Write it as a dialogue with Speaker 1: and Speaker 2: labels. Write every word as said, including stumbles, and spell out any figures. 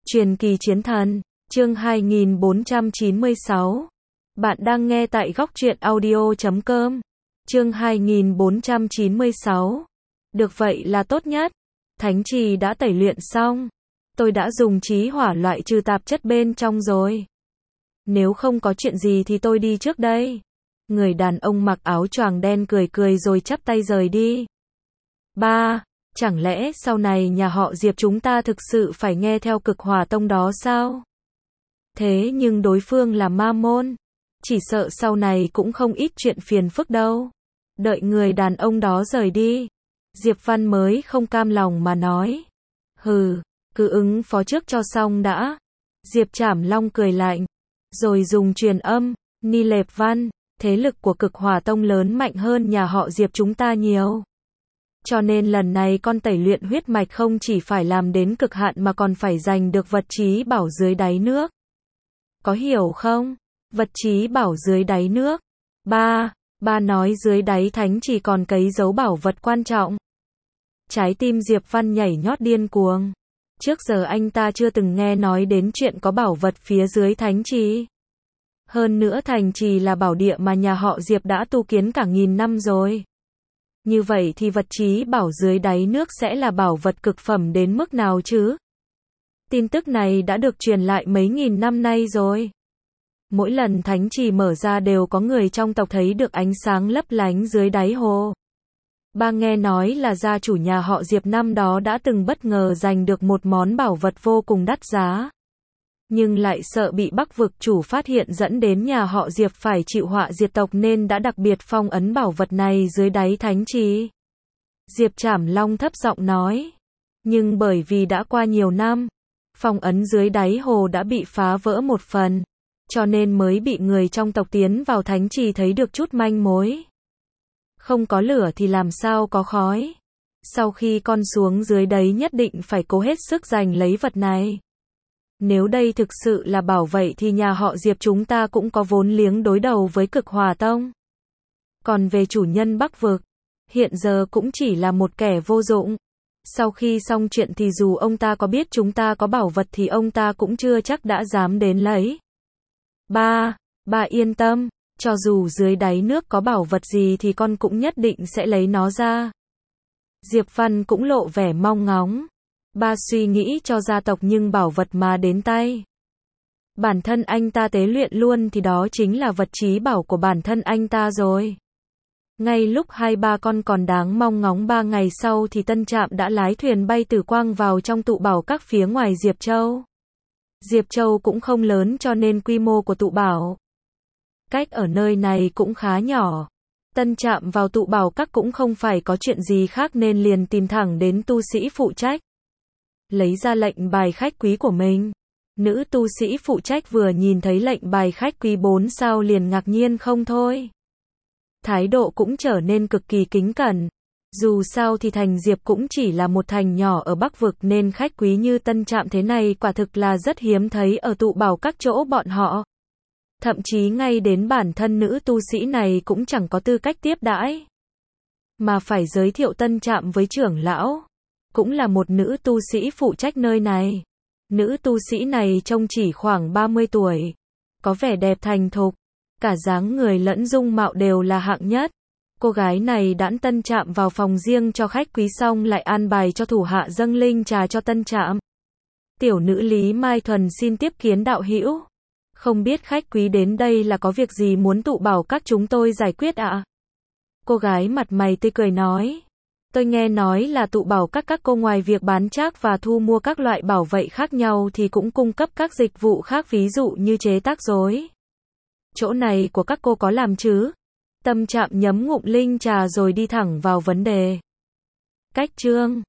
Speaker 1: Truyền kỳ chiến thần, chương hai nghìn bốn trăm chín mươi sáu. Bạn đang nghe tại góc truyện audio chấm com. Chương hai nghìn bốn trăm chín mươi sáu. Được vậy là tốt nhất. Thánh trì đã tẩy luyện xong. Tôi đã dùng chí hỏa loại trừ tạp chất bên trong rồi. Nếu không có chuyện gì thì tôi đi trước đây. Người đàn ông mặc áo choàng đen cười cười rồi chắp tay rời đi. Ba, chẳng lẽ sau này nhà họ Diệp chúng ta thực sự phải nghe theo Cực Hỏa Tông đó sao? Thế nhưng đối phương là ma môn, chỉ sợ sau này cũng không ít chuyện phiền phức đâu. Đợi người đàn ông đó rời đi, Diệp Văn mới không cam lòng mà nói. Hừ, cứ ứng phó trước cho xong đã. Diệp Trảm Long cười lạnh, rồi dùng truyền âm, Ni Lệp Văn, thế lực của Cực Hỏa Tông lớn mạnh hơn nhà họ Diệp chúng ta nhiều. Cho nên lần này con tẩy luyện huyết mạch không chỉ phải làm đến cực hạn mà còn phải giành được vật chí bảo dưới đáy nước. Có hiểu không? Vật chí bảo dưới đáy nước. Ba, ba nói dưới đáy thánh chỉ còn cấy dấu bảo vật quan trọng. Trái tim Diệp Văn nhảy nhót điên cuồng. Trước giờ anh ta chưa từng nghe nói đến chuyện có bảo vật phía dưới thánh trì. Hơn nữa thành trì là bảo địa mà nhà họ Diệp đã tu kiến cả nghìn năm rồi. Như vậy thì vật chí bảo dưới đáy nước sẽ là bảo vật cực phẩm đến mức nào chứ? Tin tức này đã được truyền lại mấy nghìn năm nay rồi. Mỗi lần thánh trì mở ra đều có người trong tộc thấy được ánh sáng lấp lánh dưới đáy hồ. Ba nghe nói là gia chủ nhà họ Diệp năm đó đã từng bất ngờ giành được một món bảo vật vô cùng đắt giá. Nhưng lại sợ bị Bắc vực chủ phát hiện dẫn đến nhà họ Diệp phải chịu họa diệt tộc nên đã đặc biệt phong ấn bảo vật này dưới đáy thánh trì. Diệp Trảm Long thấp giọng nói. Nhưng bởi vì đã qua nhiều năm, phong ấn dưới đáy hồ đã bị phá vỡ một phần, cho nên mới bị người trong tộc tiến vào thánh trì thấy được chút manh mối. Không có lửa thì làm sao có khói. Sau khi con xuống dưới đấy nhất định phải cố hết sức giành lấy vật này. Nếu đây thực sự là bảo vậy thì nhà họ Diệp chúng ta cũng có vốn liếng đối đầu với Cực Hỏa Tông. Còn về chủ nhân Bắc vực, hiện giờ cũng chỉ là một kẻ vô dụng. Sau khi xong chuyện thì dù ông ta có biết chúng ta có bảo vật thì ông ta cũng chưa chắc đã dám đến lấy. Ba, ba yên tâm, cho dù dưới đáy nước có bảo vật gì thì con cũng nhất định sẽ lấy nó ra. Diệp Văn cũng lộ vẻ mong ngóng. Ba suy nghĩ cho gia tộc nhưng bảo vật mà đến tay. Bản thân anh ta tế luyện luôn thì đó chính là vật chí bảo của bản thân anh ta rồi. Ngay lúc hai ba con còn đáng mong ngóng ba ngày sau thì Tân Trạm đã lái thuyền bay từ Quang vào trong tụ bảo các phía ngoài Diệp Châu. Diệp Châu cũng không lớn cho nên quy mô của tụ bảo cách ở nơi này cũng khá nhỏ. Tân Trạm vào tụ bảo các cũng không phải có chuyện gì khác nên liền tìm thẳng đến tu sĩ phụ trách. Lấy ra lệnh bài khách quý của mình. Nữ tu sĩ phụ trách vừa nhìn thấy lệnh bài khách quý bốn sao liền ngạc nhiên không thôi. Thái độ cũng trở nên cực kỳ kính cẩn. Dù sao thì thành Diệp cũng chỉ là một thành nhỏ ở Bắc vực nên khách quý như Tân Trạm thế này quả thực là rất hiếm thấy ở tụ bảo các chỗ bọn họ. Thậm chí ngay đến bản thân nữ tu sĩ này cũng chẳng có tư cách tiếp đãi. Mà phải giới thiệu Tân Trạm với trưởng lão. Cũng là một nữ tu sĩ phụ trách nơi này. Nữ tu sĩ này trông chỉ khoảng ba mươi tuổi. Có vẻ đẹp thành thục. Cả dáng người lẫn dung mạo đều là hạng nhất. Cô gái này đãn Tân Trạm vào phòng riêng cho khách quý xong lại an bài cho thủ hạ dâng linh trà cho Tân Trạm. Tiểu nữ Lý Mai Thuần xin tiếp kiến đạo hữu. Không biết khách quý đến đây là có việc gì muốn tụ bảo các chúng tôi giải quyết ạ? À? Cô gái mặt mày tươi cười nói. Tôi nghe nói là tụ bảo các các cô ngoài việc bán trác và thu mua các loại bảo vệ khác nhau thì cũng cung cấp các dịch vụ khác ví dụ như chế tác rối. Chỗ này của các cô có làm chứ? Tâm Trạm nhấm ngụm linh trà rồi đi thẳng vào vấn đề. Cách chương